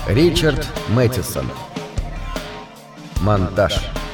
Ричард Мэттисон. Монтаж.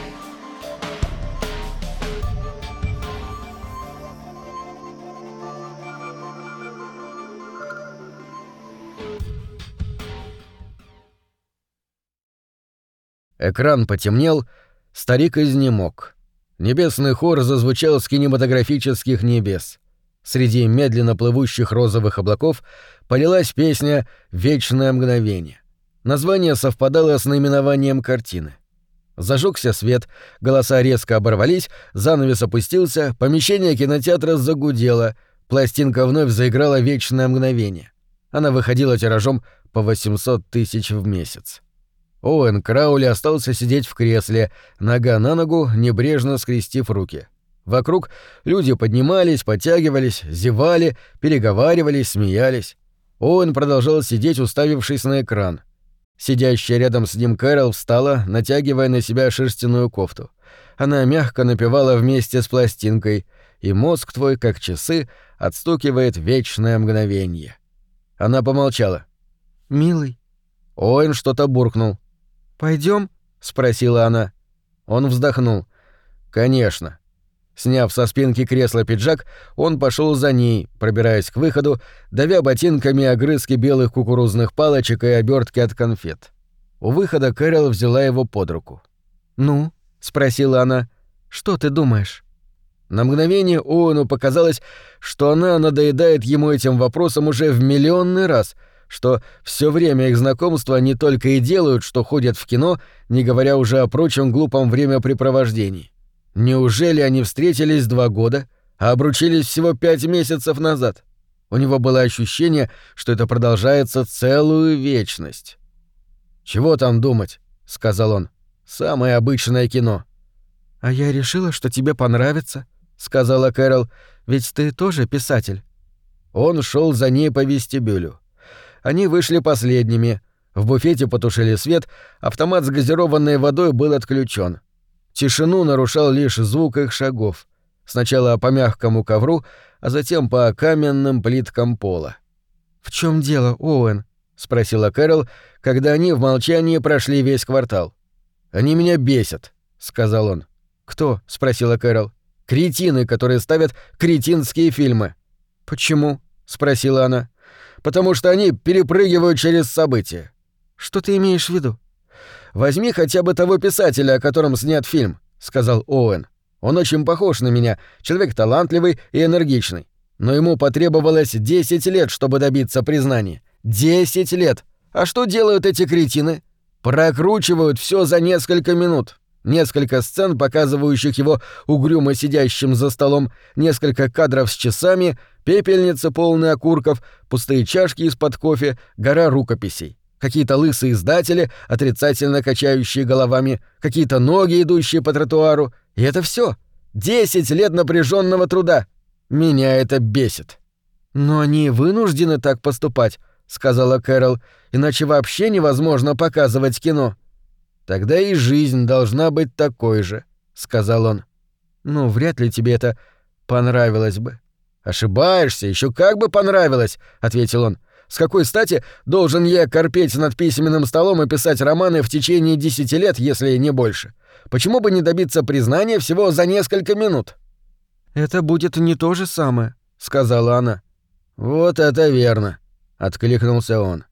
Экран потемнел, старик изнемог. Небесный хор зазвучал с кинематографических небес. Среди медленно плывущих розовых облаков полилась песня «Вечное мгновение». Название совпадало с наименованием картины. Зажегся свет, голоса резко оборвались, занавес опустился, помещение кинотеатра загудело, пластинка вновь заиграла «Вечное мгновение». Она выходила тиражом по 800 тысяч в месяц. Оуэн Краули остался сидеть в кресле, нога на ногу, небрежно скрестив руки. Вокруг люди поднимались, подтягивались, зевали, переговаривались, смеялись. Оуэн продолжал сидеть, уставившись на экран. Сидящая рядом с ним Кэрол встала, натягивая на себя шерстяную кофту. Она мягко напевала вместе с пластинкой, и мозг твой, как часы, отстукивает вечное мгновенье. Она помолчала. «Милый». Оуэн что-то буркнул. «Пойдём?» — спросила она. Он вздохнул. «Конечно». Сняв со спинки кресла пиджак, он пошёл за ней, пробираясь к выходу, давя ботинками огрызки белых кукурузных палочек и обёртки от конфет. У выхода Кэрол взяла его под руку. «Ну?» — спросила она. «Что ты думаешь?» На мгновение Оуэну показалось, что она надоедает ему этим вопросом уже в миллионный раз, что всё время их знакомства не только и делают, что ходят в кино, не говоря уже о прочем глупом времяпрепровождении. Неужели они встретились 2 года, а обручились всего 5 месяцев назад? У него было ощущение, что это продолжается целую вечность. «Чего там думать?» — сказал он. «Самое обычное кино». «А я решила, что тебе понравится», — сказала Кэрол, — «ведь ты тоже писатель». Он шёл за ней по вестибюлю. Они вышли последними. В буфете потушили свет, автомат с газированной водой был отключен. Тишину нарушал лишь звук их шагов. Сначала по мягкому ковру, а затем по каменным плиткам пола. «В чем дело, Оуэн?» — спросила Кэрол, когда они в молчании прошли весь квартал. «Они меня бесят», — сказал он. «Кто?» — спросила Кэрол. «Кретины, которые ставят кретинские фильмы». «Почему?» — спросила она. «Потому что они перепрыгивают через события». «Что ты имеешь в виду?» «Возьми хотя бы того писателя, о котором снят фильм», — сказал Оуэн. «Он очень похож на меня, человек талантливый и энергичный. Но ему потребовалось 10 лет, чтобы добиться признания. 10 лет! А что делают эти кретины? Прокручивают всё за несколько минут. Несколько сцен, показывающих его угрюмо сидящим за столом, несколько кадров с часами, пепельница, полная окурков, пустые чашки из-под кофе, гора рукописей. Какие-то лысые издатели, отрицательно качающие головами, какие-то ноги, идущие по тротуару. И это всё. 10 лет напряженного труда. Меня это бесит». «Но они вынуждены так поступать», — сказала Кэрол, «иначе вообще невозможно показывать кино». «Тогда и жизнь должна быть такой же», — сказал он. «Ну, вряд ли тебе это понравилось бы». «Ошибаешься, ещё как бы понравилось», — ответил он. «С какой стати должен я корпеть над письменным столом и писать романы в течение 10 лет, если не больше? Почему бы не добиться признания всего за несколько минут?» «Это будет не то же самое», — сказала она. «Вот это верно», — откликнулся он.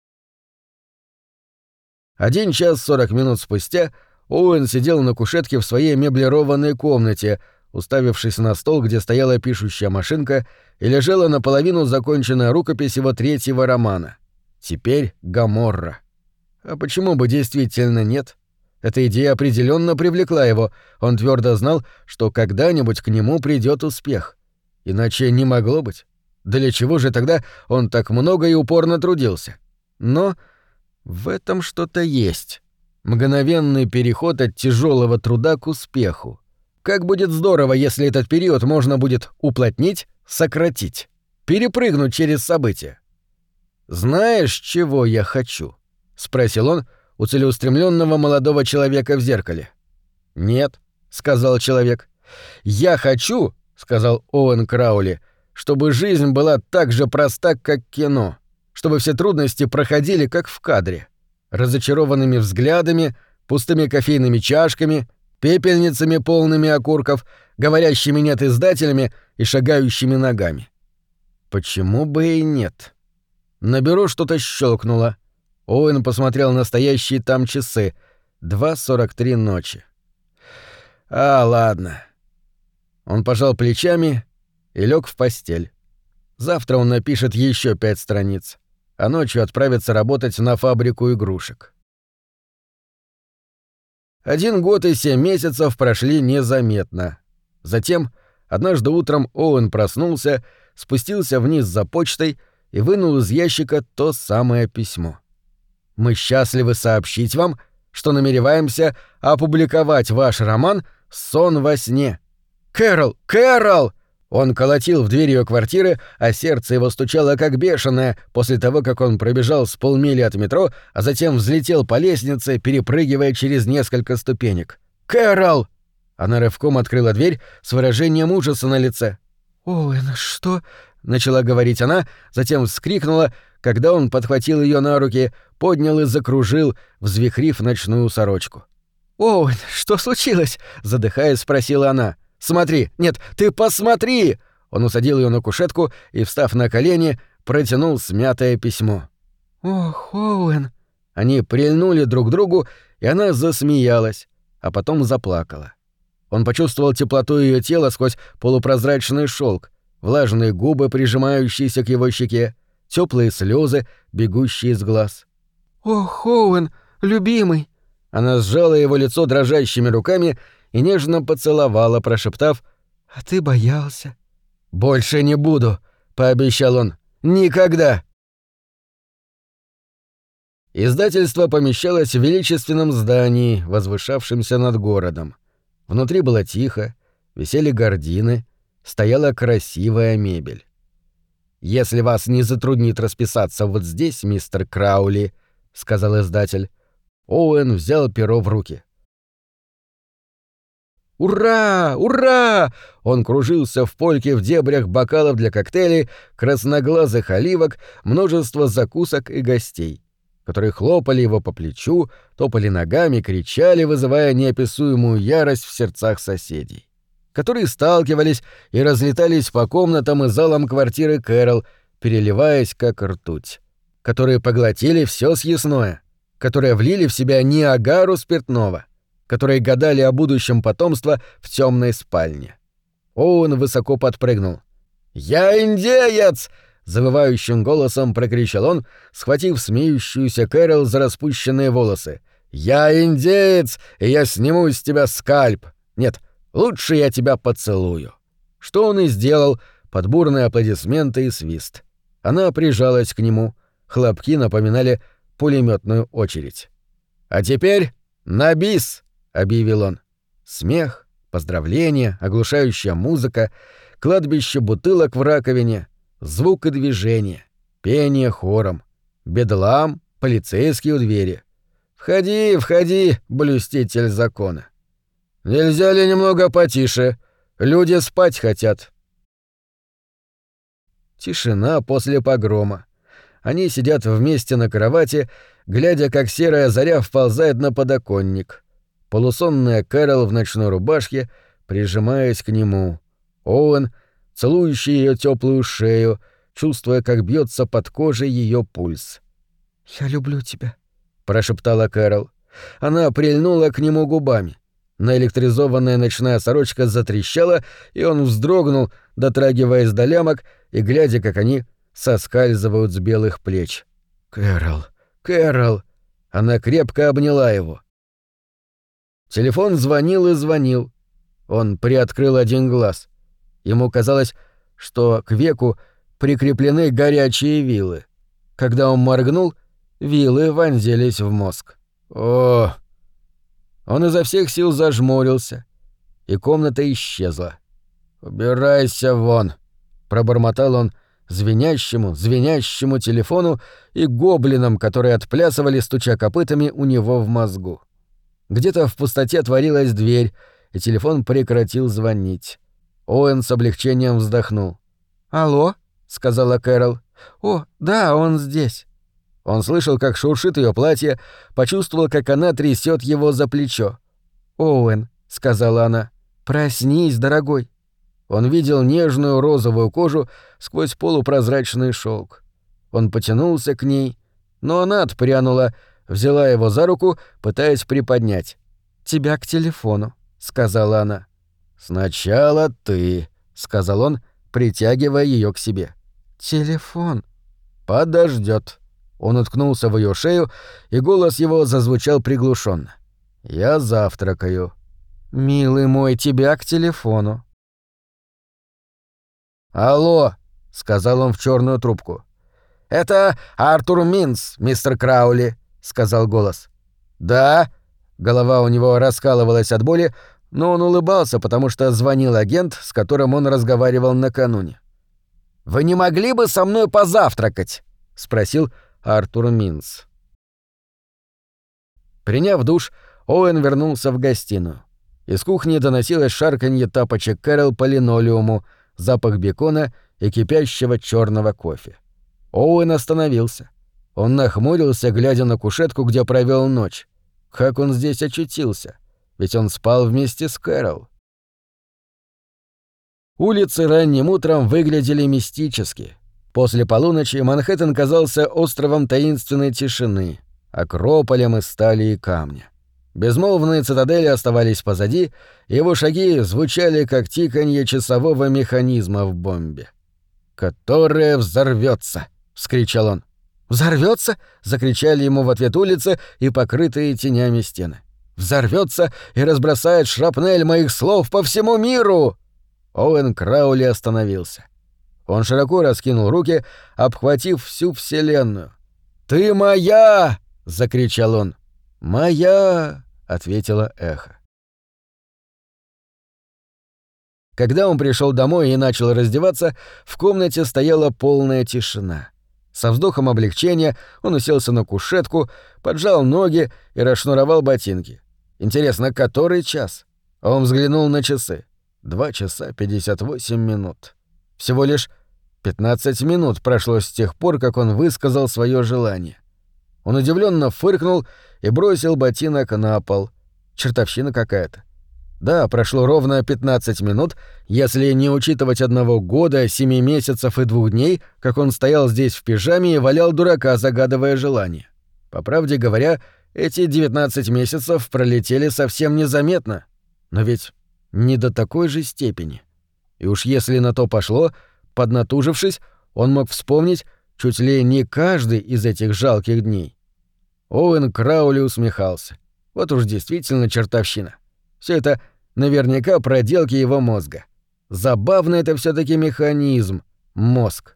1 час 40 минут спустя Оуэн сидел на кушетке в своей меблированной комнате, уставившись на стол, где стояла пишущая машинка, и лежала наполовину законченная рукопись его 3-го романа. Теперь «Гоморра». А почему бы действительно нет? Эта идея определенно привлекла его, он твердо знал, что когда-нибудь к нему придёт успех. Иначе не могло быть. Для чего же тогда он так много и упорно трудился? Но в этом что-то есть. Мгновенный переход от тяжелого труда к успеху. Как будет здорово, если этот период можно будет уплотнить, сократить, перепрыгнуть через события. «Знаешь, чего я хочу?» — спросил он у целеустремленного молодого человека в зеркале. «Нет», — сказал человек. «Я хочу», — сказал Оуэн Краули, — «чтобы жизнь была так же проста, как кино, чтобы все трудности проходили, как в кадре. разочарованными взглядами, пустыми кофейными чашками, пепельницами, полными окурков, говорящими «нет» издателями и шагающими ногами. Почему бы и нет? На бюро что-то щелкнуло. Оуэн посмотрел на стоящие там часы. 2:43 ночи. Ладно. Он пожал плечами и лег в постель. Завтра он напишет еще 5 страниц, а ночью отправится работать на фабрику игрушек. 1 год и 7 месяцев прошли незаметно. Затем, однажды утром Оуэн проснулся, спустился вниз за почтой и вынул из ящика то самое письмо. «Мы счастливы сообщить вам, что намереваемся опубликовать ваш роман «Сон во сне». Кэрол! Кэрол!» Он колотил в дверь её квартиры, а сердце его стучало как бешеное после того, как он пробежал с полмили от метро, а затем взлетел по лестнице, перепрыгивая через несколько ступенек. «Кэрол!» Она рывком открыла дверь с выражением ужаса на лице. «Оуэн, что?» — начала говорить она, затем вскрикнула, когда он подхватил её на руки, поднял и закружил, взвихрив ночную сорочку. «Оуэн, что случилось?» — задыхаясь, спросила она. «Смотри! Нет, ты посмотри!» Он усадил её на кушетку и, встав на колени, протянул смятое письмо. «Ох, Оуэн!» Они прильнули друг к другу, и она засмеялась, а потом заплакала. Он почувствовал теплоту её тела сквозь полупрозрачный шёлк, влажные губы, прижимающиеся к его щеке, тёплые слёзы, бегущие из глаз. «Ох, Оуэн, любимый!» Она сжала его лицо дрожащими руками и нежно поцеловала, прошептав: «А ты боялся». «Больше не буду», — пообещал он. «Никогда». Издательство помещалось в величественном здании, возвышавшемся над городом. Внутри было тихо, висели гардины, стояла красивая мебель. «Если вас не затруднит расписаться вот здесь, мистер Краули», — сказал издатель. Оуэн взял перо в руки. «Ура! Ура!» Он кружился в польке в дебрях бокалов для коктейлей, красноглазых оливок, множество закусок и гостей, которые хлопали его по плечу, топали ногами, кричали, вызывая неописуемую ярость в сердцах соседей, которые сталкивались и разлетались по комнатам и залам квартиры Кэрол, переливаясь как ртуть, которые поглотили всё съестное, которые влили в себя Ниагару спиртного, которые гадали о будущем потомства в тёмной спальне. Оуэн высоко подпрыгнул. «Я индеец!» — завывающим голосом прокричал он, схватив смеющуюся Кэрол за распущенные волосы. «Я индеец, и я сниму с тебя скальп! Нет, лучше я тебя поцелую!» Что он и сделал под бурные аплодисменты и свист. Она прижалась к нему, хлопки напоминали пулемётную очередь. «А теперь на бис!» — объявил он. Смех, поздравления, оглушающая музыка, кладбище бутылок в раковине, звук и движение, пение хором, бедлам, полицейские у двери. «Входи, входи, блюститель закона. Нельзя ли немного потише? Люди спать хотят». Тишина после погрома. Они сидят вместе на кровати, глядя, как серая заря вползает на подоконник. Полусонная Кэрол в ночной рубашке, прижимаясь к нему. Оуэн, целующий её тёплую шею, чувствуя, как бьётся под кожей её пульс. «Я люблю тебя», — прошептала Кэрол. Она прильнула к нему губами. Наэлектризованная ночная сорочка затрещала, и он вздрогнул, дотрагиваясь до лямок и глядя, как они соскальзывают с белых плеч. «Кэрол, Кэрол!» Она крепко обняла его. Телефон звонил и звонил. Он приоткрыл один глаз. Ему казалось, что к веку прикреплены горячие вилы. Когда он моргнул, вилы вонзились в мозг. О! Он изо всех сил зажмурился, и комната исчезла. «Убирайся вон!» — пробормотал он звенящему телефону и гоблинам, которые отплясывали, стуча копытами у него в мозгу. Где-то в пустоте отворилась дверь, и телефон прекратил звонить. Оуэн с облегчением вздохнул. «Алло?» — сказала Кэрол. «О, да, он здесь». Он слышал, как шуршит ее платье, почувствовал, как она трясет его за плечо. «Оуэн», — сказала она, — «проснись, дорогой». Он видел нежную розовую кожу сквозь полупрозрачный шелк. Он потянулся к ней, но она отпрянула, взяла его за руку, пытаясь приподнять. «Тебя к телефону», — сказала она. «Сначала ты», — сказал он, притягивая ее к себе. «Телефон». «Подождет». Он уткнулся в ее шею, и голос его зазвучал приглушенно. «Я завтракаю». «Милый мой, тебя к телефону». «Алло», — сказал он в черную трубку. «Это Артур Минц, мистер Краули», — сказал голос. «Да». Голова у него раскалывалась от боли, но он улыбался, потому что звонил агент, с которым он разговаривал накануне. «Вы не могли бы со мной позавтракать?» — спросил Артур Минц. Приняв душ, Оуэн вернулся в гостиную. Из кухни доносилось шарканье тапочек Кэрол по линолеуму, запах бекона и кипящего черного кофе. Оуэн остановился. Он нахмурился, глядя на кушетку, где провел ночь. Как он здесь очутился? Ведь он спал вместе с Кэрол. Улицы ранним утром выглядели мистически. После полуночи Манхэттен казался островом таинственной тишины, акрополем из стали и камня. Безмолвные цитадели оставались позади, и его шаги звучали как тиканье часового механизма в бомбе. «Которая взорвётся!» — вскричал он. «Взорвётся!» — закричали ему в ответ улицы и покрытые тенями стены. «Взорвётся и разбросает шрапнель моих слов по всему миру!» Оуэн Краули остановился. Он широко раскинул руки, обхватив всю вселенную. «Ты моя!» — закричал он. «Моя!» — ответило эхо. Когда он пришел домой и начал раздеваться, в комнате стояла полная тишина. Со вздохом облегчения он уселся на кушетку, поджал ноги и расшнуровал ботинки. Интересно, который час? Он взглянул на часы. 2 часа 58 минут. Всего лишь 15 минут прошло с тех пор, как он высказал свое желание. Он удивленно фыркнул и бросил ботинок на пол. Чертовщина какая-то. Да, прошло ровно 15 минут, если не учитывать 1 года, 7 месяцев и 2 дней, как он стоял здесь в пижаме и валял дурака, загадывая желание. По правде говоря, эти 19 месяцев пролетели совсем незаметно. Но ведь не до такой же степени. И уж если на то пошло, поднатужившись, он мог вспомнить чуть ли не каждый из этих жалких дней. Оуэн Краули усмехался. Вот уж действительно чертовщина. Все это наверняка проделки его мозга. Забавно это все-таки механизм. Мозг.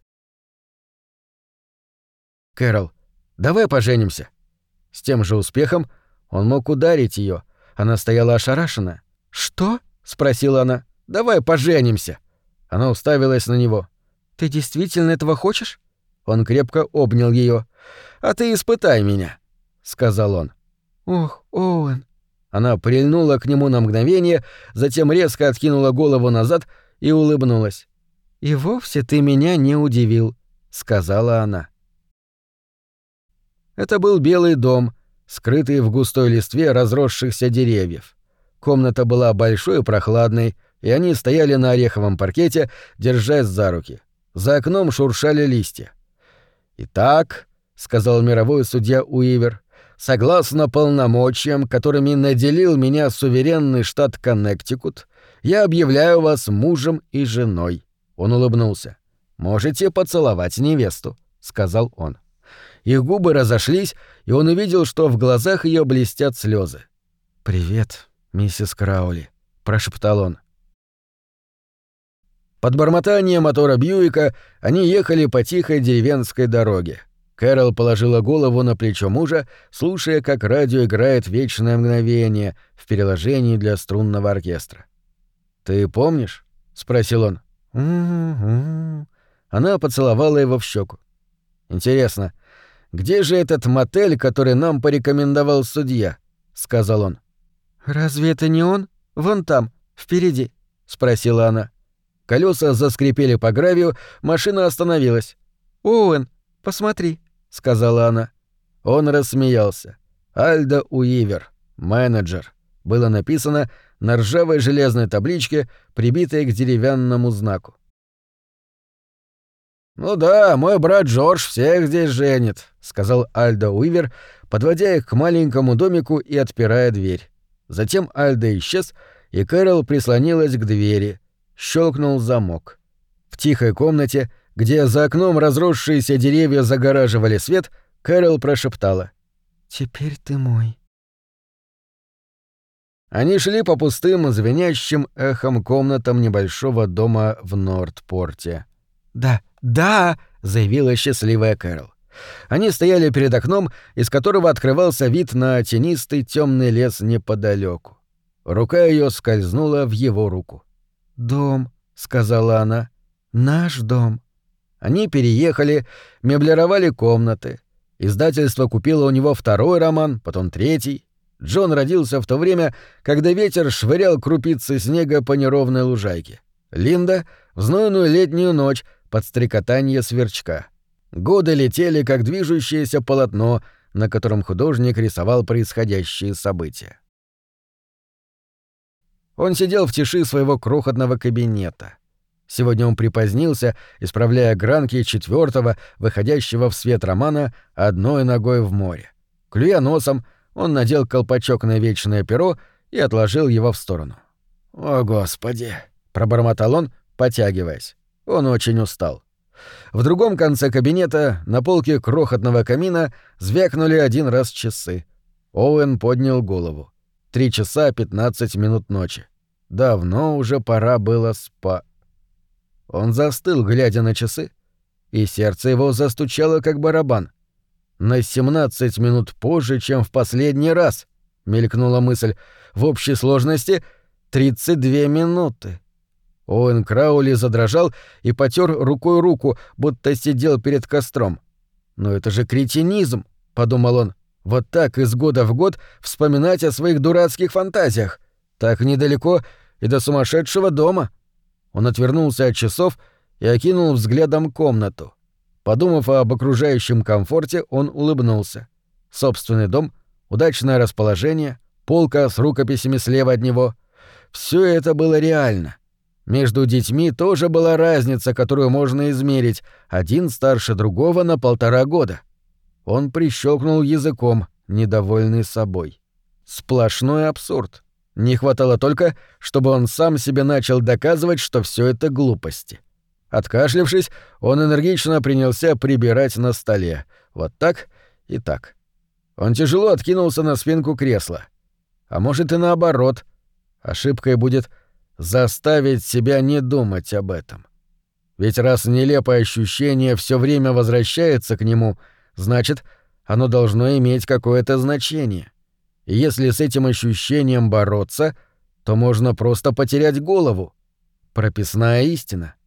«Кэрол, давай поженимся». С тем же успехом он мог ударить ее. Она стояла ошарашена. «Что?» — спросила она. «Давай поженимся». Она уставилась на него. «Ты действительно этого хочешь?» Он крепко обнял ее. «А ты испытай меня», — сказал он. «Ох, Оуэн». Она прильнула к нему на мгновение, затем резко откинула голову назад и улыбнулась. «И вовсе ты меня не удивил», — сказала она. Это был Белый дом, скрытый в густой листве разросшихся деревьев. Комната была большой и прохладной, и они стояли на ореховом паркете, держась за руки. За окном шуршали листья. «Итак», — сказал мировой судья Уивер, — «согласно полномочиям, которыми наделил меня суверенный штат Коннектикут, я объявляю вас мужем и женой». Он улыбнулся. «Можете поцеловать невесту», — сказал он. Их губы разошлись, и он увидел, что в глазах ее блестят слезы. «Привет, миссис Краули», — прошептал он. Под бормотание мотора Бьюика они ехали по тихой деревенской дороге. Кэрол положила голову на плечо мужа, слушая, как радио играет «Вечное мгновение» в переложении для струнного оркестра. «Ты помнишь?» — спросил он. «М-м-м». Она поцеловала его в щеку. «Интересно, где же этот мотель, который нам порекомендовал судья?» — сказал он. «Разве это не он? Вон там, впереди», — спросила она. Колеса заскрипели по гравию, машина остановилась. «Оуэн, посмотри», — сказала она. Он рассмеялся. «Альдо Уивер, менеджер», было написано на ржавой железной табличке, прибитой к деревянному знаку. «Ну да, мой брат Джордж всех здесь женит», — сказал Альдо Уивер, подводя их к маленькому домику и отпирая дверь. Затем Альдо исчез, и Кэрол прислонилась к двери. Щелкнул замок. В тихой комнате, где за окном разросшиеся деревья загораживали свет, Кэрол прошептала: «Теперь ты мой». Они шли по пустым, звенящим эхом комнатам небольшого дома в Норт-Порте. «Да, да!» — заявила счастливая Кэрол. Они стояли перед окном, из которого открывался вид на тенистый темный лес неподалеку. Рука ее скользнула в его руку. «Дом», — сказала она, — «наш дом». Они переехали, меблировали комнаты. Издательство купило у него второй роман, потом третий. Джон родился в то время, когда ветер швырял крупицы снега по неровной лужайке. Линда — в знойную летнюю ночь под стрекотанье сверчка. Годы летели, как движущееся полотно, на котором художник рисовал происходящие события. Он сидел в тиши своего крохотного кабинета. Сегодня он припозднился, исправляя гранки четвертого, выходящего в свет романа «Одной ногой в море». Клюя носом, он надел колпачок на вечное перо и отложил его в сторону. «О, Господи!» — пробормотал он, потягиваясь. Он очень устал. В другом конце кабинета, на полке крохотного камина, звякнули один раз часы. Оуэн поднял голову. 3 часа 15 минут ночи. Давно уже пора было Он застыл, глядя на часы, и сердце его застучало, как барабан. «На 17 минут позже, чем в последний раз», — мелькнула мысль. «В общей сложности 32 минуты». Оуэн Краули задрожал и потер рукой руку, будто сидел перед костром. «Но это же кретинизм», — подумал он. «Вот так из года в год вспоминать о своих дурацких фантазиях. Так недалеко и до сумасшедшего дома». Он отвернулся от часов и окинул взглядом комнату. Подумав об окружающем комфорте, он улыбнулся. Собственный дом, удачное расположение, полка с рукописями слева от него — все это было реально. Между детьми тоже была разница, которую можно измерить, один старше другого на 1,5 года. Он прищелкнул языком, недовольный собой. Сплошной абсурд. Не хватало только, чтобы он сам себе начал доказывать, что все это глупости. Откашлявшись, он энергично принялся прибирать на столе. Вот так и так. Он тяжело откинулся на спинку кресла. А может и наоборот. Ошибкой будет заставить себя не думать об этом. Ведь раз нелепое ощущение все время возвращается к нему, значит, оно должно иметь какое-то значение. И если с этим ощущением бороться, то можно просто потерять голову. Прописная истина.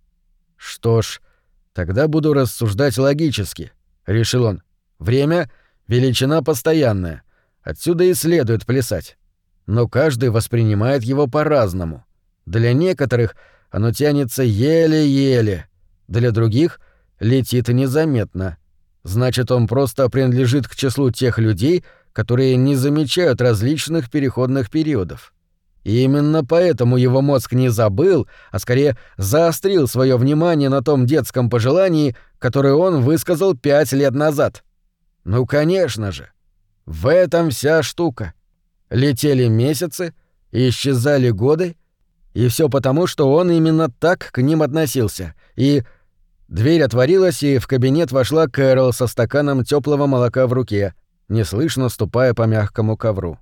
Что ж, тогда буду рассуждать логически, — решил он. Время — величина постоянная. Отсюда и следует плясать. Но каждый воспринимает его по-разному. Для некоторых оно тянется еле-еле, для других летит незаметно. Значит, он просто принадлежит к числу тех людей, которые не замечают различных переходных периодов. И именно поэтому его мозг не забыл, а скорее заострил свое внимание на том детском пожелании, которое он высказал 5 лет назад. Ну, конечно же. В этом вся штука. Летели месяцы, исчезали годы, и все потому, что он именно так к ним относился. И дверь отворилась, и в кабинет вошла Кэрол со стаканом теплого молока в руке, неслышно ступая по мягкому ковру.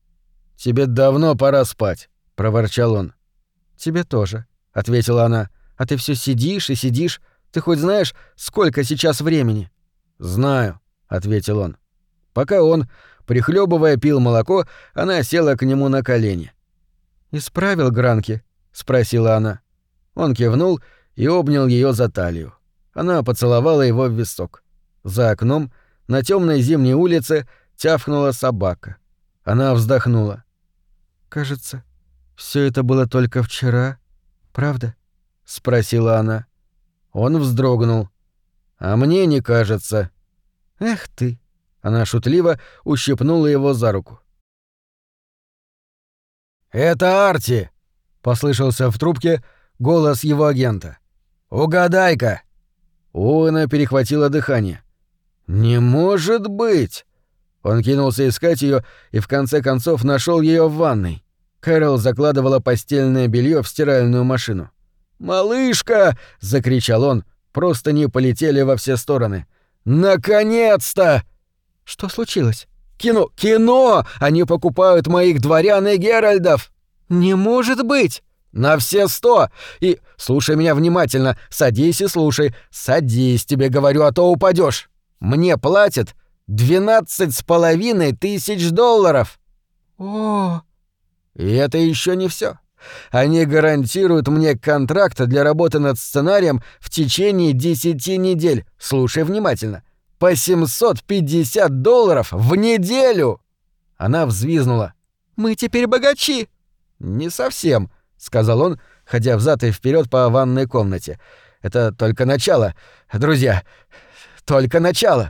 «Тебе давно пора спать», — проворчал он. «Тебе тоже», — ответила она. «А ты все сидишь и сидишь. Ты хоть знаешь, сколько сейчас времени?» «Знаю», — ответил он. Пока он, прихлебывая, пил молоко, она села к нему на колени. «Исправил гранки?» — спросила она. Он кивнул и обнял ее за талию. Она поцеловала его в висок. За окном, на темной зимней улице, тявкнула собака. Она вздохнула. «Кажется, все это было только вчера, правда?» — спросила она. Он вздрогнул. «А мне не кажется». «Эх ты!» — Она шутливо ущипнула его за руку. «Это Арти!» — послышался в трубке голос его агента. «Угадай-ка!» У Оуэна перехватило дыхание. «Не может быть!» Он кинулся искать ее и в конце концов нашел ее в ванной. Кэрол закладывала постельное белье в стиральную машину. «Малышка!» — закричал он. Простыни полетели во все стороны. «Наконец-то!» «Что случилось?» «Кино! Кино! Они покупают моих дворян и геральдов!» «Не может быть!» «На все 100! И слушай меня внимательно, садись и слушай. Садись, тебе говорю, а то упадешь. Мне платят $12,500. О! И это еще не все. Они гарантируют мне контракт для работы над сценарием в течение 10 недель. Слушай внимательно. По $750 в неделю!» Она взвизгнула. Мы теперь богачи. «Не совсем», — сказал он, ходя взад и вперед по ванной комнате. «Это только начало, друзья, только начало».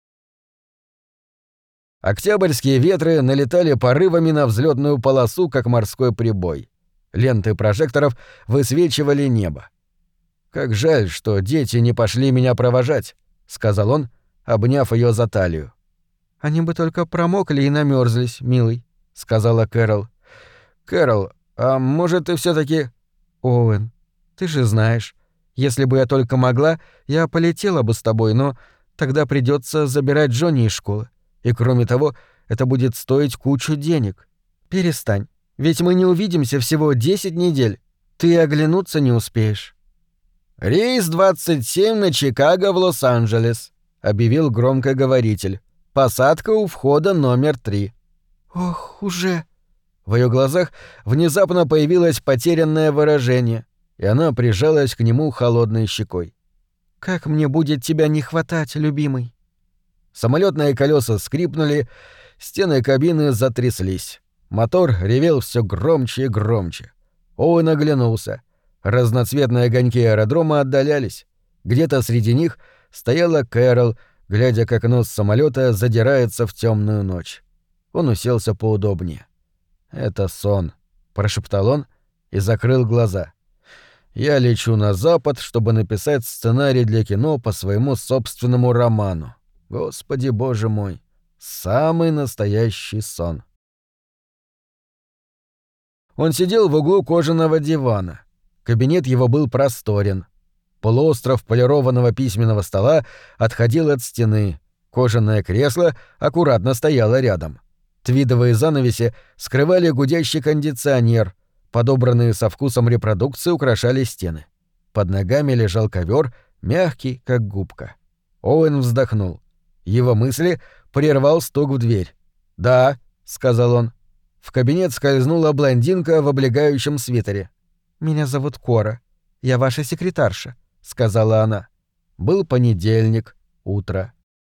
Октябрьские ветры налетали порывами на взлетную полосу, как морской прибой. Ленты прожекторов высвечивали небо. «Как жаль, что дети не пошли меня провожать», — сказал он, обняв ее за талию. Они бы только промокли и намерзлись, милый, сказала Кэрол. «Кэрол, а может, ты все-таки...» «Оуэн, ты же знаешь, если бы я только могла, я полетела бы с тобой, но тогда придется забирать Джонни из школы. И кроме того, это будет стоить кучу денег. Перестань, ведь мы не увидимся всего 10 недель. Ты и оглянуться не успеешь». «Рейс 27 на Чикаго в Лос-Анджелес», — объявил громкоговоритель. «Посадка у входа номер 3». «Ох, уже...» В ее глазах внезапно появилось потерянное выражение, и она прижалась к нему холодной щекой. «Как мне будет тебя не хватать, любимый?» Самолетные колеса скрипнули, стены кабины затряслись. Мотор ревел все громче и громче. Оуэн оглянулся. Разноцветные огоньки аэродрома отдалялись. Где-то среди них стояла Кэрол, глядя, как нос самолета задирается в темную ночь. Он уселся поудобнее. «Это сон», — прошептал он и закрыл глаза. «Я лечу на запад, чтобы написать сценарий для кино по своему собственному роману. Господи боже мой, самый настоящий сон». Он сидел в углу кожаного дивана. Кабинет его был просторен. Полуостров полированного письменного стола отходил от стены. Кожаное кресло аккуратно стояло рядом. Твидовые занавеси скрывали гудящий кондиционер, подобранные со вкусом репродукции украшали стены. Под ногами лежал ковер, мягкий, как губка. Оуэн вздохнул. Его мысли прервал стук в дверь. «Да», — сказал он. В кабинет скользнула блондинка в облегающем свитере. «Меня зовут Кора. Я ваша секретарша», — сказала она. Был понедельник, утро.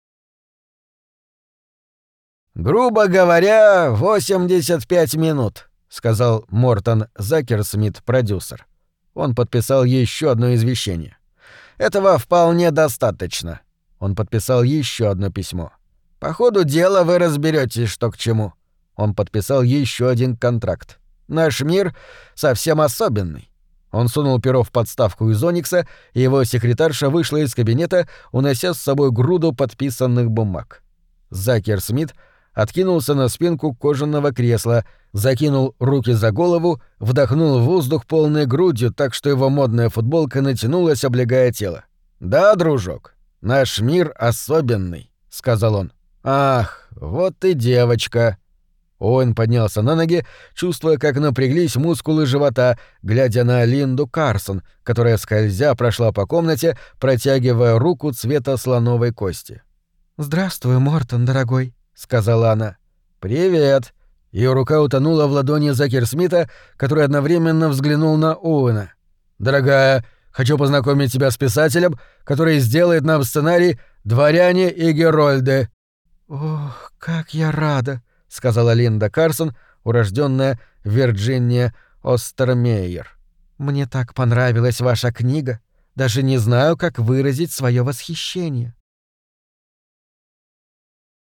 «Грубо говоря, 85 минут», — сказал Мортон Закерсмит, продюсер. Он подписал еще одно извещение. «Этого вполне достаточно». Он подписал еще одно письмо. «По ходу дела вы разберетесь, что к чему». Он подписал еще один контракт. «Наш мир совсем особенный». Он сунул перо в подставку из оникса, и его секретарша вышла из кабинета, унося с собой груду подписанных бумаг. Закерсмит откинулся на спинку кожаного кресла, закинул руки за голову, вдохнул воздух полной грудью, так что его модная футболка натянулась, облегая тело. «Да, дружок, наш мир особенный», — сказал он. «Ах, вот и девочка». Оуэн поднялся на ноги, чувствуя, как напряглись мускулы живота, глядя на Линду Карсон, которая скользя прошла по комнате, протягивая руку цвета слоновой кости. «Здравствуй, Мортон, дорогой», — сказала она. «Привет». Ее рука утонула в ладони Закерсмита, который одновременно взглянул на Оуэна. «Дорогая, хочу познакомить тебя с писателем, который сделает нам сценарий «Дворяне и Герольды». «Ох, как я рада», — сказала Линда Карсон, урожденная Вирджиния Остермейер. «Мне так понравилась ваша книга. Даже не знаю, как выразить свое восхищение».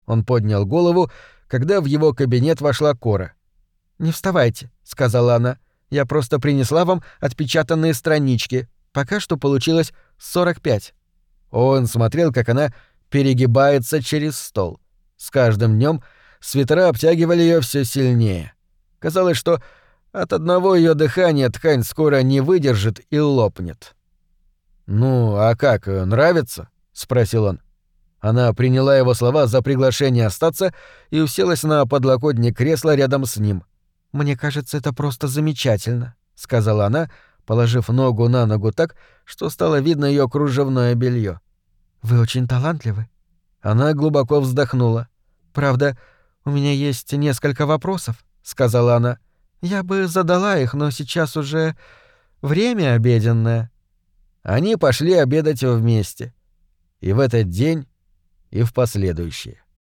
Он поднял голову, когда в его кабинет вошла Кора. «Не вставайте», — сказала она. «Я просто принесла вам отпечатанные странички. Пока что получилось 45». Он смотрел, как она перегибается через стол. С каждым днем свитера обтягивали ее все сильнее. Казалось, что от одного ее дыхания ткань скоро не выдержит и лопнет. «Ну, а как, нравится?» — спросил он. Она приняла его слова за приглашение остаться и уселась на подлокотник кресла рядом с ним. «Мне кажется, это просто замечательно», — сказала она, положив ногу на ногу так, что стало видно ее кружевное белье. «Вы очень талантливы». Она глубоко вздохнула. «Правда, у меня есть несколько вопросов», — сказала она. «Я бы задала их, но сейчас уже время обеденное». Они пошли обедать вместе. И в этот день, и в последующие.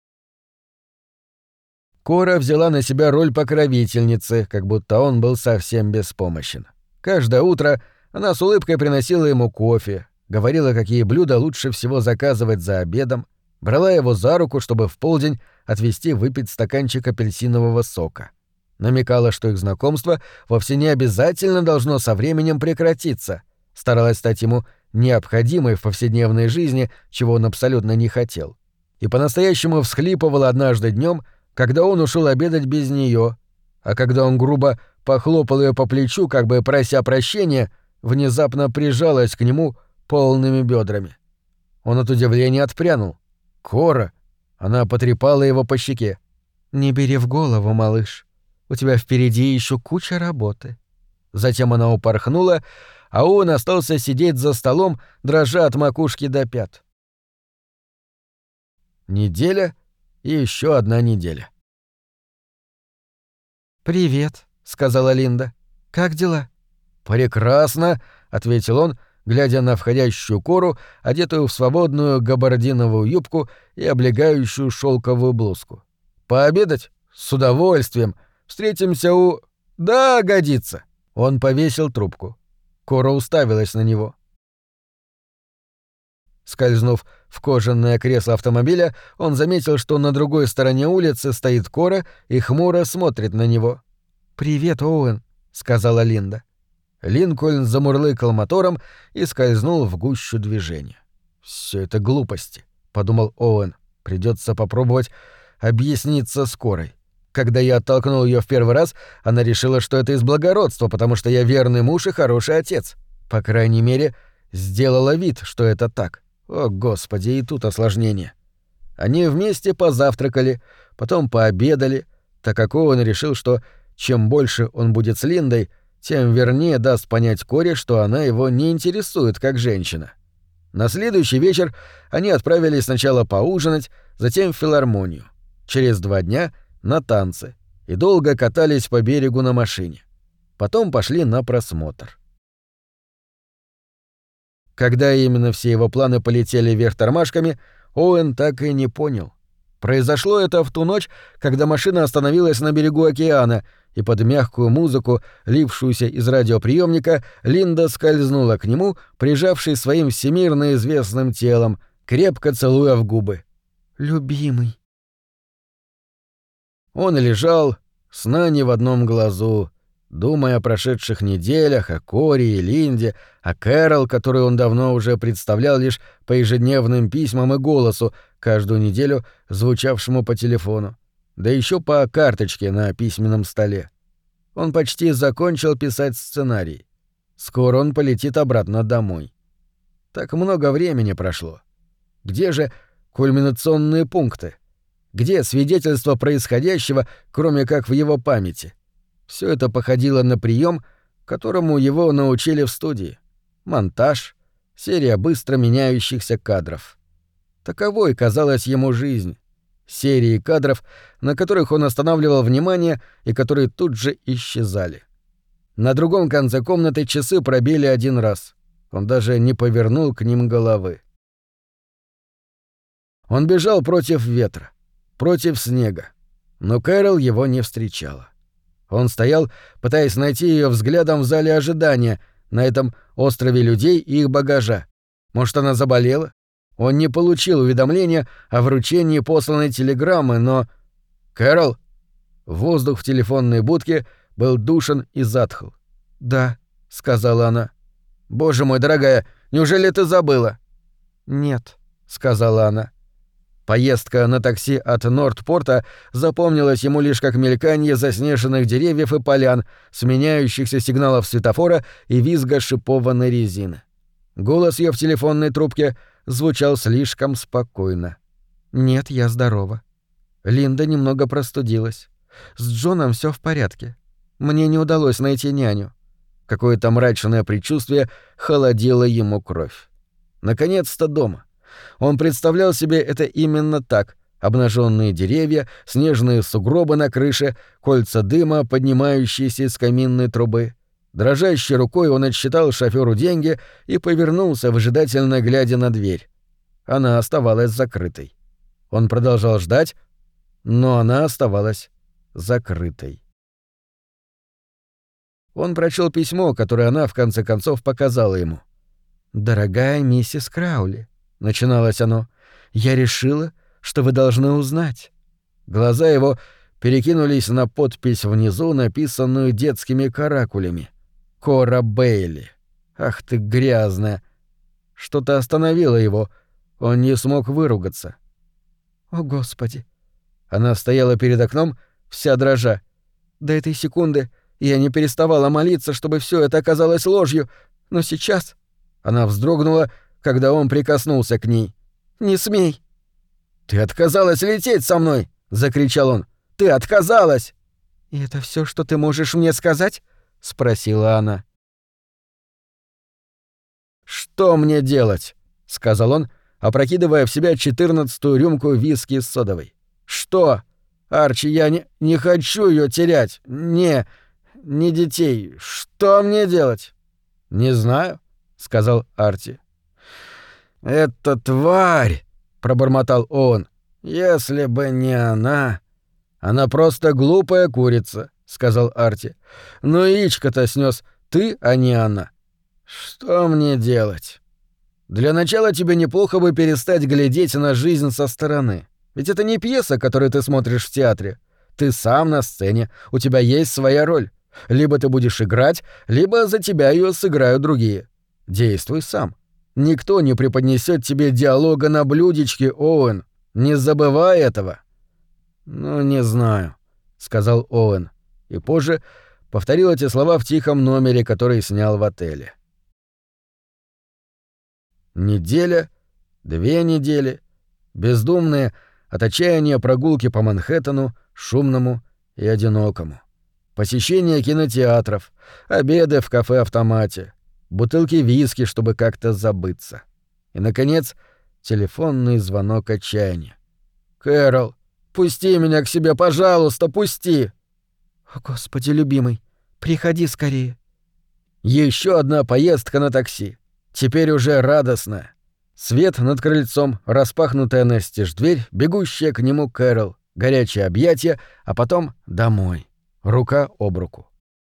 Кора взяла на себя роль покровительницы, как будто он был совсем беспомощен. Каждое утро она с улыбкой приносила ему кофе, говорила, какие блюда лучше всего заказывать за обедом, брала его за руку, чтобы в полдень отвезти выпить стаканчик апельсинового сока. Намекала, что их знакомство вовсе не обязательно должно со временем прекратиться, старалась стать ему необходимой в повседневной жизни, чего он абсолютно не хотел. И по-настоящему всхлипывала однажды днем, когда он ушел обедать без нее, а когда он грубо похлопал ее по плечу, как бы прося прощения, внезапно прижалась к нему полными бедрами. Он от удивления отпрянул. «Кора!» Она потрепала его по щеке. «Не бери в голову, малыш. У тебя впереди еще куча работы». Затем она упорхнула, а он остался сидеть за столом, дрожа от макушки до пят. Неделя и еще одна неделя. «Привет», — сказала Линда. «Как дела?» «Прекрасно», — ответил он, глядя на входящую Кору, одетую в свободную габардиновую юбку и облегающую шелковую блузку. «Пообедать? С удовольствием. Встретимся у...» «Да, годится». Он повесил трубку. Кора уставилась на него. Скользнув в кожаное кресло автомобиля, он заметил, что на другой стороне улицы стоит Кора и хмуро смотрит на него. «Привет, Оуэн», — сказала Линда. Линкольн замурлыкал мотором и скользнул в гущу движения. «Всё это глупости», — подумал Оуэн. «Придётся попробовать объясниться с Корой. Когда я оттолкнул её в первый раз, она решила, что это из благородства, потому что я верный муж и хороший отец. По крайней мере, сделала вид, что это так. О, Господи, и тут осложнение». Они вместе позавтракали, потом пообедали, так как Оуэн решил, что чем больше он будет с Линдой, тем вернее даст понять Коре, что она его не интересует как женщина. На следующий вечер они отправились сначала поужинать, затем в филармонию. Через 2 дня — на танцы, и долго катались по берегу на машине. Потом пошли на просмотр. Когда именно все его планы полетели вверх тормашками, Оуэн так и не понял. Произошло это в ту ночь, когда машина остановилась на берегу океана, и под мягкую музыку, лившуюся из радиоприемника, Линда скользнула к нему, прижавшись своим всемирно известным телом, крепко целуя в губы. «Любимый». Он лежал, сна не в одном глазу, думая о прошедших неделях, о Коре и Линде, о Кэрол, которую он давно уже представлял лишь по ежедневным письмам и голосу, каждую неделю звучавшему по телефону, да еще по карточке на письменном столе. Он почти закончил писать сценарий. Скоро он полетит обратно домой. Так много времени прошло. Где же кульминационные пункты? Где свидетельство происходящего, кроме как в его памяти? Все это походило на прием, которому его научили в студии. Монтаж, серия быстро меняющихся кадров. Таковой казалась ему жизнь. Серии кадров, на которых он останавливал внимание и которые тут же исчезали. На другом конце комнаты часы пробили 1 раз. Он даже не повернул к ним головы. Он бежал против ветра, против снега, но Кэрол его не встречала. Он стоял, пытаясь найти ее взглядом в зале ожидания, на этом острове людей и их багажа. Может, она заболела? Он не получил уведомления о вручении посланной телеграммы, но... «Кэрол?» Воздух в телефонной будке был душен и затхл. «Да», — сказала она. «Боже мой, дорогая, неужели ты забыла?» «Нет», — сказала она. Поездка на такси от Нортпорта запомнилась ему лишь как мельканье заснеженных деревьев и полян, сменяющихся сигналов светофора и визга шипованной резины. Голос ее в телефонной трубке звучал слишком спокойно. «Нет, я здорова». Линда немного простудилась. «С Джоном все в порядке. Мне не удалось найти няню». Какое-то мрачное предчувствие холодило ему кровь. Наконец-то дома. Он представлял себе это именно так: обнаженные деревья, снежные сугробы на крыше, кольца дыма, поднимающиеся из каминной трубы. Дрожащей рукой он отсчитал шофёру деньги и повернулся, выжидательно глядя на дверь. Она оставалась закрытой. Он продолжал ждать, но она оставалась закрытой. Он прочел письмо, которое она в конце концов показала ему. «Дорогая миссис Краули», — начиналось оно, — «я решила, что вы должны узнать». Глаза его перекинулись на подпись внизу, написанную детскими каракулями. «Кора Бейли». Ах ты грязная. Что-то остановило его. Он не смог выругаться. «О, Господи!» Она стояла перед окном, вся дрожа. До этой секунды я не переставала молиться, чтобы все это оказалось ложью, но сейчас... Она вздрогнула, когда он прикоснулся к ней. «Не смей!» «Ты отказалась лететь со мной!» — закричал он. «Ты отказалась!» «И это все, что ты можешь мне сказать?» — спросила она. «Что мне делать?» — сказал он, опрокидывая в себя 14-ю рюмку виски с содовой. «Что? Арчи, я не хочу ее терять. Не детей. Что мне делать?» «Не знаю», — сказал Арти. «Эта тварь!» — пробормотал он. «Если бы не она...» «Она просто глупая курица», — сказал Арти. «Но яичко-то снес ты, а не она». «Что мне делать?» «Для начала тебе неплохо бы перестать глядеть на жизнь со стороны. Ведь это не пьеса, которую ты смотришь в театре. Ты сам на сцене, у тебя есть своя роль. Либо ты будешь играть, либо за тебя ее сыграют другие. Действуй сам. Никто не преподнесет тебе диалога на блюдечке, Оуэн. Не забывай этого». «Ну, не знаю», — сказал Оуэн. И позже повторил эти слова в тихом номере, который снял в отеле. Неделя, 2 недели, бездумные, от отчаяния прогулки по Манхэттену, шумному и одинокому. Посещение кинотеатров, обеды в кафе-автомате, бутылки виски, чтобы как-то забыться. И, наконец, телефонный звонок отчаяния. «Кэрол, пусти меня к себе, пожалуйста, пусти!» «О, Господи, любимый, приходи скорее». Еще одна поездка на такси. Теперь уже радостная. Свет над крыльцом, распахнутая настежь дверь, бегущая к нему Кэрол, горячее объятие, а потом домой. Рука об руку.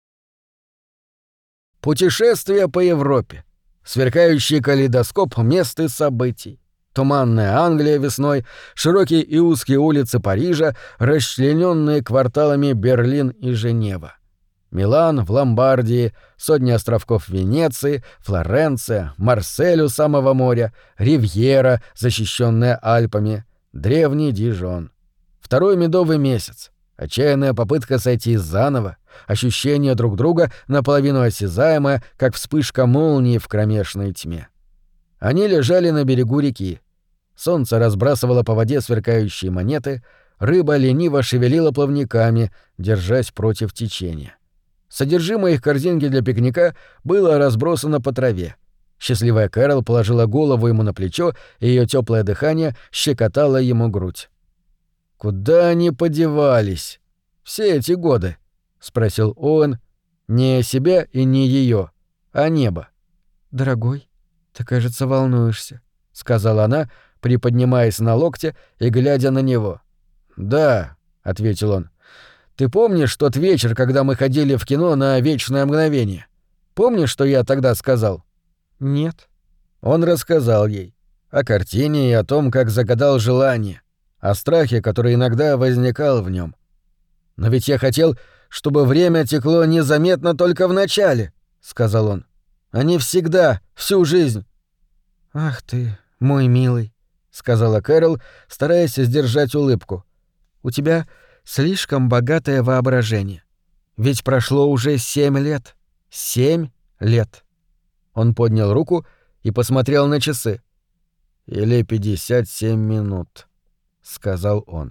Путешествие по Европе. Сверкающий калейдоскоп мест и событий. Туманная Англия весной, широкие и узкие улицы Парижа, расчлененные кварталами Берлин и Женева. Милан в Ломбардии, сотни островков Венеции, Флоренция, Марсель у самого моря, Ривьера, защищенная Альпами, древний Дижон. Второй медовый месяц. Отчаянная попытка сойти заново, ощущение друг друга наполовину осязаемое, как вспышка молнии в кромешной тьме. Они лежали на берегу реки. Солнце разбрасывало по воде сверкающие монеты, рыба лениво шевелила плавниками, держась против течения. Содержимое их корзинки для пикника было разбросано по траве. Счастливая Кэрол положила голову ему на плечо, и её тёплое дыхание щекотало ему грудь. «Куда они подевались? Все эти годы?» — спросил Оуэн. Не себя и не её, а небо. «Дорогой, ты, кажется, волнуешься», — сказала она, приподнимаясь на локте и глядя на него. «Да», — ответил он. «Ты помнишь тот вечер, когда мы ходили в кино на «Вечное мгновение»? Помнишь, что я тогда сказал?» «Нет». Он рассказал ей. о картине и о том, как загадал желание, о страхе, который иногда возникал в нем. «Но ведь я хотел, чтобы время текло незаметно только в начале», — сказал он. «А не всегда, всю жизнь». «Ах ты, мой милый», — сказала Кэрол, стараясь сдержать улыбку. «У тебя слишком богатое воображение. Ведь прошло уже 7 лет. 7 лет». Он поднял руку и посмотрел на часы. «Или 57 минут», — сказал он.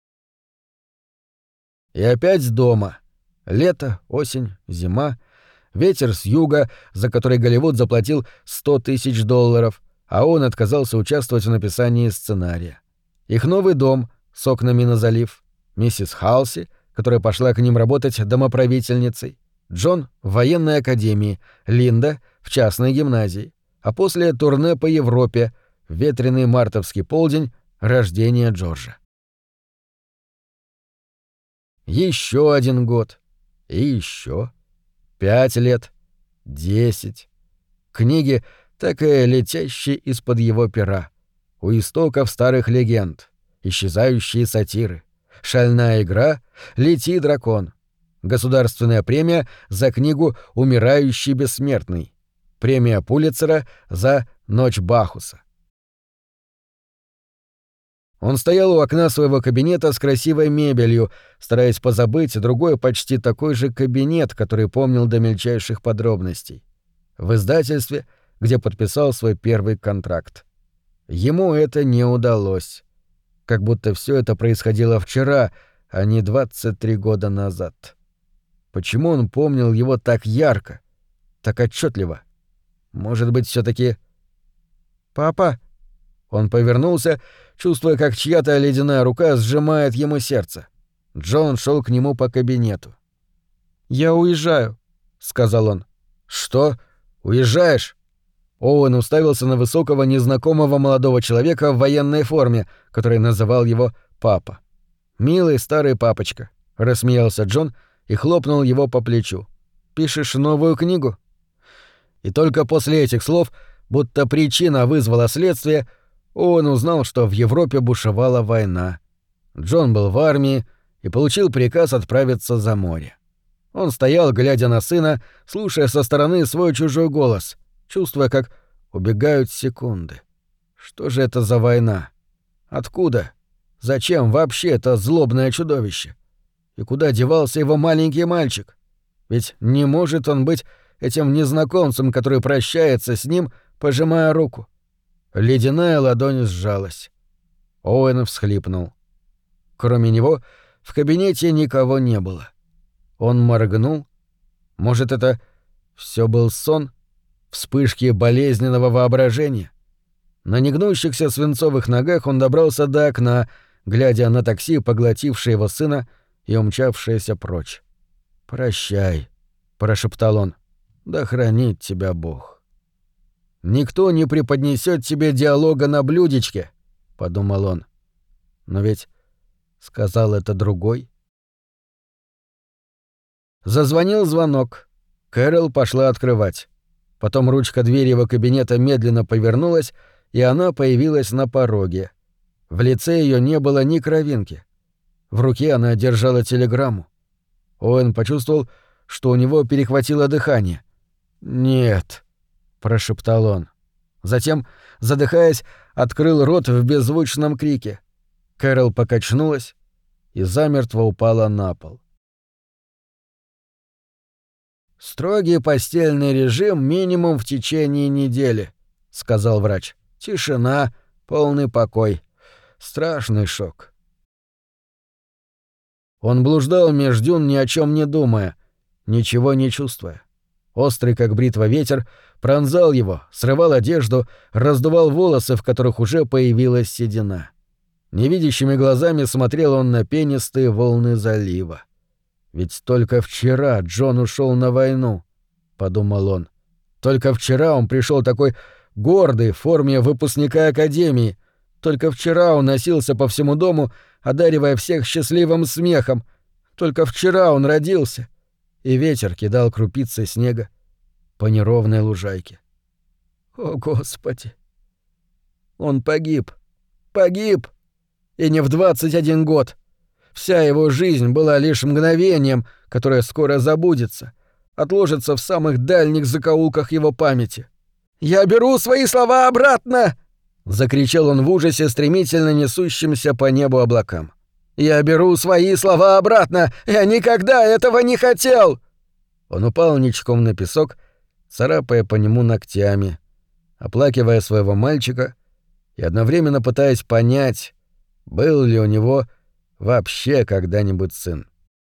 И опять дома. Лето, осень, зима. Ветер с юга, за который Голливуд заплатил $100 000, а он отказался участвовать в написании сценария. Их новый дом с окнами на залив. Миссис Халси, которая пошла к ним работать домоправительницей. Джон в военной академии, Линда в частной гимназии. А после турне по Европе, ветреный мартовский полдень, рождение Джорджа. Еще 1 год. И еще. 5 лет. 10. Книги, так и летящие из-под его пера. У истоков старых легенд. Исчезающие сатиры. Шальная игра. Лети, дракон. Государственная премия за книгу «Умирающий бессмертный». Премия Пулитцера за «Ночь Бахуса». Он стоял у окна своего кабинета с красивой мебелью, стараясь позабыть другой почти такой же кабинет, который помнил до мельчайших подробностей. В издательстве, где подписал свой первый контракт. Ему это не удалось. Как будто все это происходило вчера, а не 23 года назад. Почему он помнил его так ярко, так отчетливо? Может быть, все-таки... «Папа!» Он повернулся, чувствуя, как чья-то ледяная рука сжимает ему сердце. Джон шел к нему по кабинету. «Я уезжаю», — сказал он. «Что? Уезжаешь?» Оуэн уставился на высокого незнакомого молодого человека в военной форме, который называл его папа. «Милый старый папочка», — рассмеялся Джон и хлопнул его по плечу. «Пишешь новую книгу?» И только после этих слов, будто причина вызвала следствие, он узнал, что в Европе бушевала война. Джон был в армии и получил приказ отправиться за море. Он стоял, глядя на сына, слушая со стороны свой чужой голос, чувствуя, как убегают секунды. Что же это за война? Откуда? Зачем вообще это злобное чудовище? И куда девался его маленький мальчик? Ведь не может он быть этим незнакомцем, который прощается с ним, пожимая руку. Ледяная ладонь сжалась. Оуэн всхлипнул. Кроме него в кабинете никого не было. Он моргнул. Может, это все был сон? Вспышки болезненного воображения? На негнущихся свинцовых ногах он добрался до окна, глядя на такси, поглотившее его сына и умчавшееся прочь. «Прощай», — прошептал он, — «да хранит тебя Бог». «Никто не преподнесет тебе диалога на блюдечке», — подумал он. Но ведь сказал это другой. Зазвонил звонок. Кэрол пошла открывать. Потом ручка двери его кабинета медленно повернулась, и она появилась на пороге. В лице ее не было ни кровинки. В руке она держала телеграмму. Оуэн почувствовал, что у него перехватило дыхание. «Нет», — прошептал он. Затем, задыхаясь, открыл рот в беззвучном крике. Кэрол покачнулась и замертво упала на пол. «Строгий постельный режим минимум в течение недели», — сказал врач. «Тишина, полный покой. Страшный шок». Он блуждал меж дюн, ни о чем не думая, ничего не чувствуя. Острый, как бритва, ветер пронзал его, срывал одежду, раздувал волосы, в которых уже появилась седина. Невидящими глазами смотрел он на пенистые волны залива. «Ведь только вчера Джон ушел на войну», — подумал он. «Только вчера он пришел такой гордый в форме выпускника академии. Только вчера он носился по всему дому, одаривая всех счастливым смехом. Только вчера он родился». И ветер кидал крупицы снега по неровной лужайке. О, Господи! Он погиб. Погиб! И не в 21 год. Вся его жизнь была лишь мгновением, которое скоро забудется, отложится в самых дальних закоулках его памяти. «Я беру свои слова обратно!» — закричал он в ужасе, стремительно несущимся по небу облакам. «Я беру свои слова обратно! Я никогда этого не хотел!» Он упал ничком на песок, царапая по нему ногтями, оплакивая своего мальчика и одновременно пытаясь понять, был ли у него вообще когда-нибудь сын.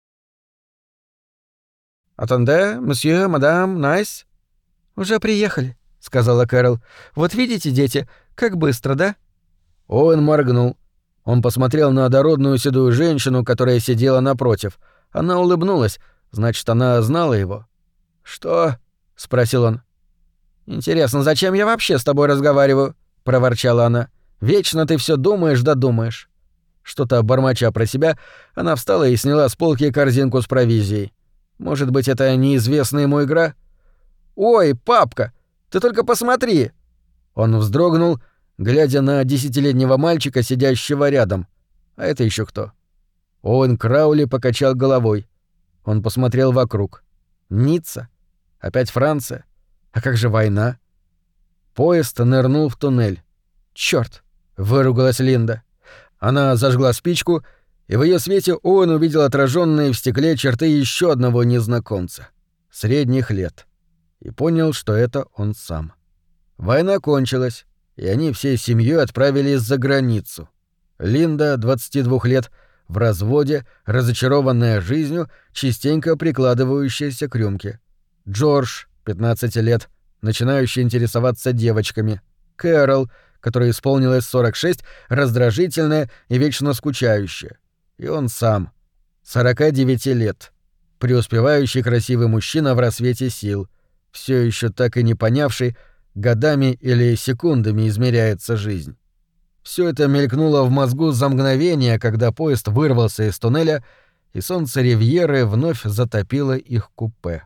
«Attendez, месье, мадам, Найс?» «Уже приехали», — сказала Кэрол. «Вот видите, дети, как быстро, да?» Оуэн моргнул. Он посмотрел на дородную седую женщину, которая сидела напротив. Она улыбнулась, значит, она знала его. «Что?» — спросил он. «Интересно, зачем я вообще с тобой разговариваю?» — проворчала она. «Вечно ты все думаешь да думаешь». Что-то бормоча про себя, она встала и сняла с полки корзинку с провизией. Может быть, это неизвестная ему игра? «Ой, папка, ты только посмотри!» Он вздрогнул, глядя на 10-летнего мальчика, сидящего рядом. А это еще кто? Оуэн Краули покачал головой. Он посмотрел вокруг. Ницца? Опять Франция? А как же война? Поезд нырнул в туннель. «Чёрт!» — выругалась Линда. Она зажгла спичку, и в её свете Оуэн увидел отражённые в стекле черты ещё одного незнакомца. Средних лет. И понял, что это он сам. Война кончилась, и они всей семьей отправились за границу. Линда, 22 лет, в разводе, разочарованная жизнью, частенько прикладывающаяся к рюмке. Джордж, 15 лет, начинающий интересоваться девочками. Кэрол, которой исполнилось 46, раздражительная и вечно скучающая. И он сам, 49 лет, преуспевающий красивый мужчина в рассвете сил, все еще так и не понявший, годами или секундами измеряется жизнь. Все это мелькнуло в мозгу за мгновение, когда поезд вырвался из туннеля, и солнце Ривьеры вновь затопило их купе.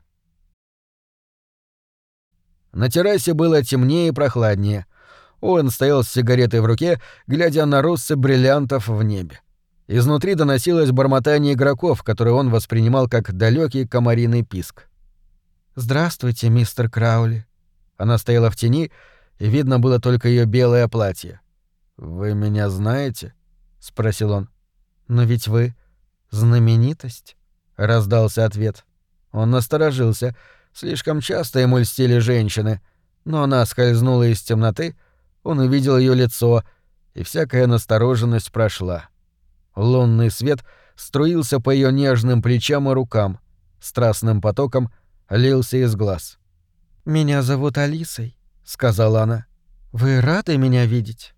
На террасе было темнее и прохладнее. Оуэн стоял с сигаретой в руке, глядя на россыпь бриллиантов в небе. Изнутри доносилось бормотание игроков, которые он воспринимал как далекий комариный писк. «Здравствуйте, мистер Краули». Она стояла в тени, и видно было только ее белое платье. «Вы меня знаете?» — спросил он. «Но ведь вы знаменитость», — раздался ответ. Он насторожился. Слишком часто ему льстили женщины, но она скользнула из темноты, он увидел ее лицо, и всякая настороженность прошла. Лунный свет струился по ее нежным плечам и рукам, страстным потоком лился из глаз. «Меня зовут Алисой», — сказала она. «Вы рады меня видеть?»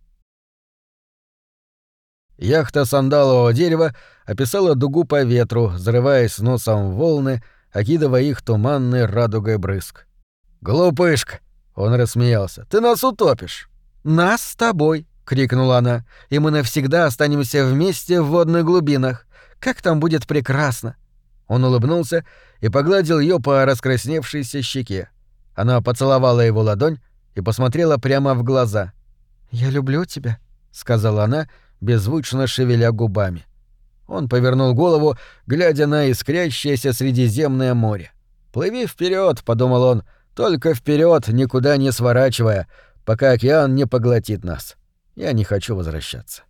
Яхта сандалового дерева описала дугу по ветру, взрываясь носом в волны, окидывая их туманной радугой брызг. «Глупышка!» — он рассмеялся. «Ты нас утопишь!» «Нас с тобой!» — крикнула она. «И мы навсегда останемся вместе в водных глубинах. Как там будет прекрасно!» Он улыбнулся и погладил ее по раскрасневшейся щеке. Она поцеловала его ладонь и посмотрела прямо в глаза. «Я люблю тебя», — сказала она, беззвучно шевеля губами. Он повернул голову, глядя на искрящееся Средиземное море. «Плыви вперед, подумал он, — «только вперед, никуда не сворачивая, пока океан не поглотит нас. Я не хочу возвращаться».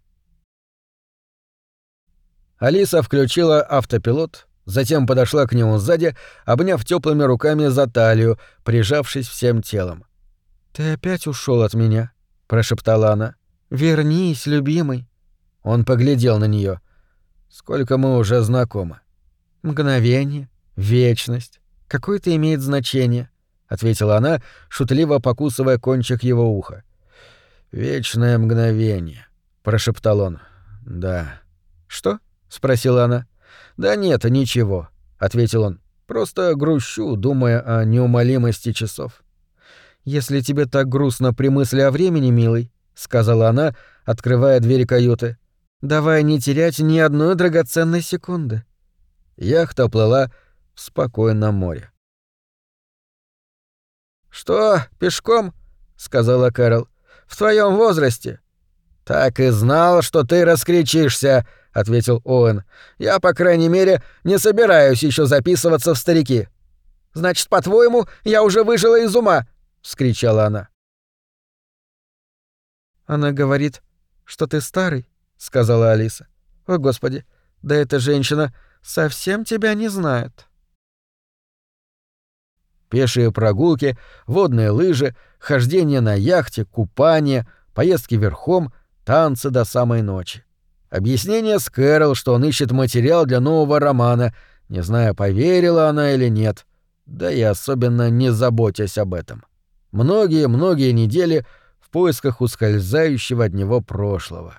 Алиса включила автопилот, затем подошла к нему сзади, обняв теплыми руками за талию, прижавшись всем телом. «Ты опять ушел от меня», — прошептала она. «Вернись, любимый». Он поглядел на нее. «Сколько мы уже знакомы?» «Мгновение, вечность. Какое это имеет значение?» — ответила она, шутливо покусывая кончик его уха. «Вечное мгновение», — прошептал он. «Да». «Что?» — спросила она. «Да нет, ничего», — ответил он. «Просто грущу, думая о неумолимости часов». «Если тебе так грустно при мысли о времени, милый», — сказала она, открывая дверь каюты, — «давай не терять ни одной драгоценной секунды». Яхта плыла в спокойном море. «Что, пешком?» — сказала Кэрол. В твоем возрасте». «Так и знал, что ты раскричишься», — ответил Оуэн. «Я, по крайней мере, не собираюсь еще записываться в старики». «Значит, по-твоему, я уже выжила из ума?» — вскричала она. «Она говорит, что ты старый», — сказала Алиса. «О, Господи, да эта женщина совсем тебя не знает». Пешие прогулки, водные лыжи, хождение на яхте, купание, поездки верхом, танцы до самой ночи. Объяснение с Кэрол, что он ищет материал для нового романа, не зная, поверила она или нет, да и особенно не заботясь об этом. Многие-многие недели в поисках ускользающего от него прошлого.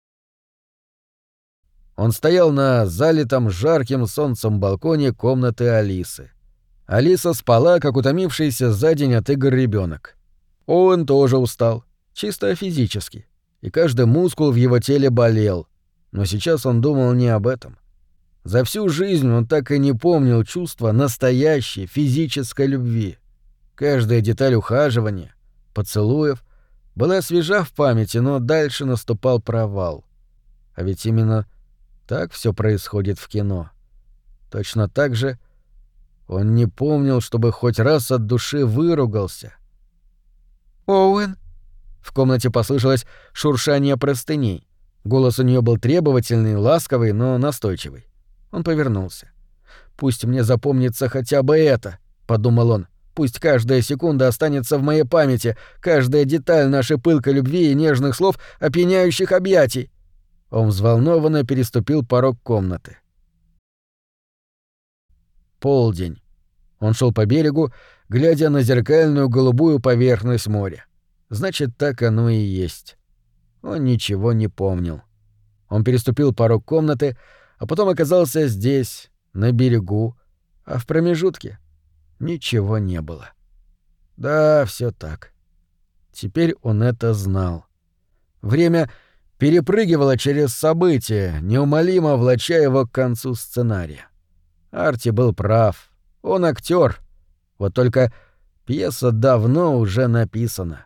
Он стоял на залитом жарким солнцем балконе комнаты Алисы. Алиса спала, как утомившийся за день от игр ребенок. Оуэн тоже устал, чисто физически, и каждый мускул в его теле болел. Но сейчас он думал не об этом. За всю жизнь он так и не помнил чувства настоящей физической любви. Каждая деталь ухаживания, поцелуев была свежа в памяти, но дальше наступал провал. А ведь именно так все происходит в кино. Точно так же он не помнил, чтобы хоть раз от души выругался. «Оуэн?» В комнате послышалось шуршание простыней. Голос у нее был требовательный, ласковый, но настойчивый. Он повернулся. «Пусть мне запомнится хотя бы это», — подумал он. «Пусть каждая секунда останется в моей памяти, каждая деталь нашей пылкой любви и нежных слов, опьяняющих объятий». Он взволнованно переступил порог комнаты. Полдень. Он шел по берегу, глядя на зеркальную голубую поверхность моря. Значит, так оно и есть. Он ничего не помнил. Он переступил порог комнаты, а потом оказался здесь, на берегу, а в промежутке ничего не было. Да, все так. Теперь он это знал. Время перепрыгивало через события, неумолимо влача его к концу сценария. Арти был прав. Он актер. Вот только пьеса давно уже написана.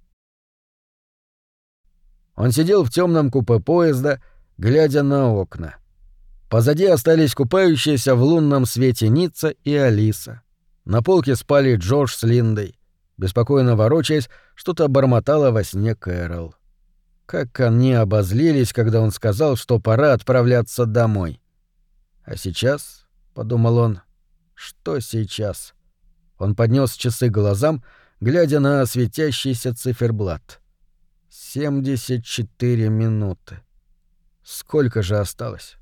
Он сидел в темном купе поезда, глядя на окна. Позади остались купающиеся в лунном свете Ницца и Алиса. На полке спали Джордж с Линдой. Беспокойно ворочаясь, что-то бормотала во сне Кэрол. Как они обозлились, когда он сказал, что пора отправляться домой. А сейчас, — подумал он, — что сейчас? Он поднес часы к глазам, глядя на светящийся циферблат. 74 минуты. Сколько же осталось?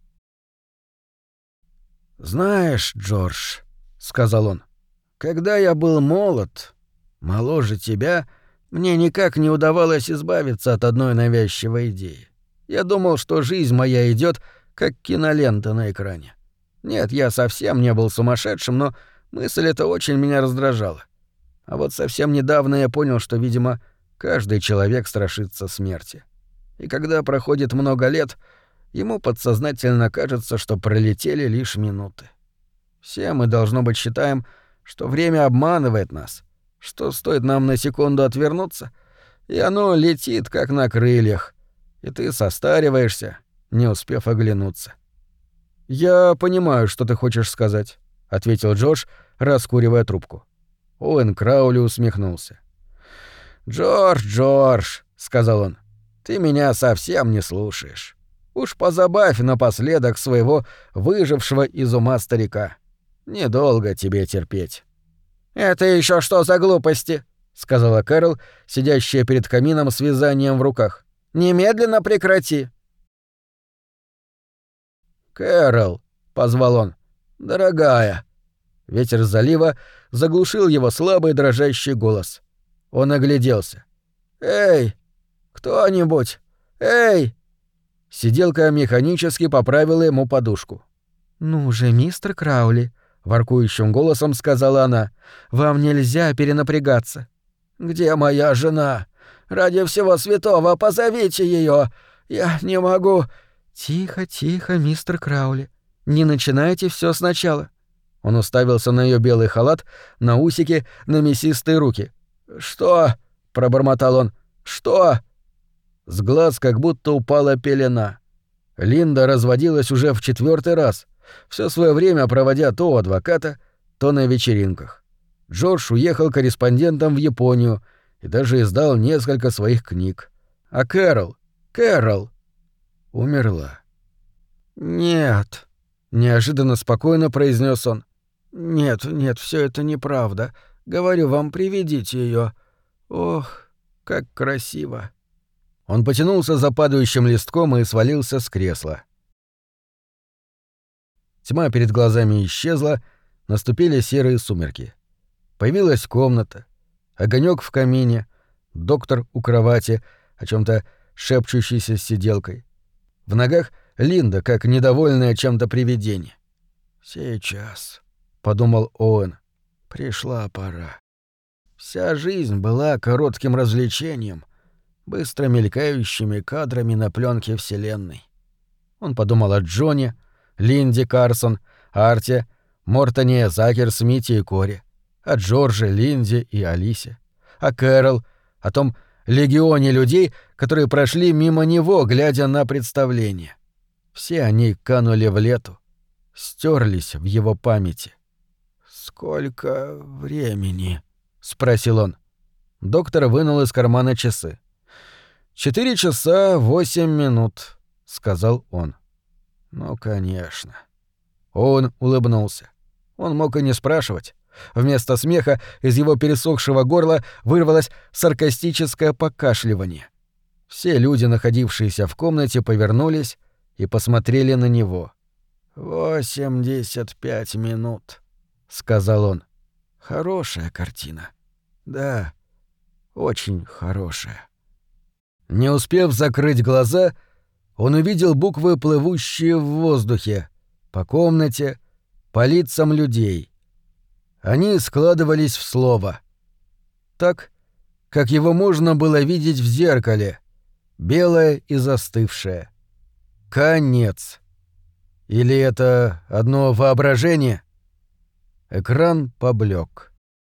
«Знаешь, Джордж, — сказал он, — когда я был молод, моложе тебя, мне никак не удавалось избавиться от одной навязчивой идеи. Я думал, что жизнь моя идет как кинолента на экране. Нет, я совсем не был сумасшедшим, но мысль эта очень меня раздражала. А вот совсем недавно я понял, что, видимо, каждый человек страшится смерти. И когда проходит много лет, ему подсознательно кажется, что пролетели лишь минуты. Все мы, должно быть, считаем, что время обманывает нас, что стоит нам на секунду отвернуться, и оно летит, как на крыльях, и ты состариваешься, не успев оглянуться. «Я понимаю, что ты хочешь сказать», — ответил Джордж, раскуривая трубку. Оуэн Краули усмехнулся. «Джордж», — сказал он, — «ты меня совсем не слушаешь. Уж позабавь напоследок своего выжившего из ума старика. Недолго тебе терпеть». «Это еще что за глупости?» — сказала Кэрол, сидящая перед камином с вязанием в руках. «Немедленно прекрати». «Кэрол», — позвал он, — «дорогая». Ветер залива заглушил его слабый дрожащий голос. Он огляделся. «Эй, кто-нибудь! Эй!» Сиделка механически поправила ему подушку. «Ну же, мистер Краули», — воркующим голосом сказала она, — «вам нельзя перенапрягаться». «Где моя жена? Ради всего святого, позовите ее! Я не могу...» «Тихо, тихо, мистер Краули. Не начинайте все сначала». Он уставился на ее белый халат, на усики, на мясистые руки. «Что?» — пробормотал он. «Что?» С глаз как будто упала пелена. Линда разводилась уже в 4-й раз, все свое время проводя то у адвоката, то на вечеринках. Джордж уехал корреспондентом в Японию и даже издал несколько своих книг. А Кэрол умерла. «Нет», — неожиданно спокойно произнес он. «Нет, все это неправда. Говорю вам, приведите ее. Ох, как красиво». Он потянулся за падающим листком и свалился с кресла. Тьма перед глазами исчезла, наступили серые сумерки. Появилась комната, огонек в камине, доктор у кровати, о чем-то шепчущийся с сиделкой. В ногах Линда, как недовольная чем-то привидение. «Сейчас», — подумал Оуэн. «Пришла пора. Вся жизнь была коротким развлечением, быстро мелькающими кадрами на пленке Вселенной». Он подумал о Джоне, Линде Карсон, Арте, Мортоне, Закер-Смите и Коре, о Джордже, Линде и Алисе, о Кэрол, о том легионе людей, которые прошли мимо него, глядя на представление. Все они канули в лету, стерлись в его памяти. «Сколько времени?» — спросил он. Доктор вынул из кармана часы. 4 часа 8 минут, — сказал он. «Ну, конечно». Он улыбнулся. Он мог и не спрашивать. Вместо смеха из его пересохшего горла вырвалось саркастическое покашливание. Все люди, находившиеся в комнате, повернулись и посмотрели на него. 85 минут», — сказал он. «Хорошая картина. Да, очень хорошая». Не успев закрыть глаза, он увидел буквы, плывущие в воздухе, по комнате, по лицам людей. Они складывались в слово. Так, как его можно было видеть в зеркале, белое и застывшее. Конец. Или это одно воображение? Экран поблек.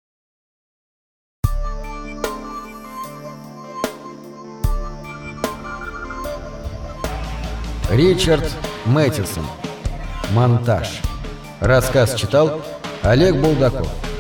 Ричард Мэттисон. Монтаж. Рассказ читал Олег Булдаков.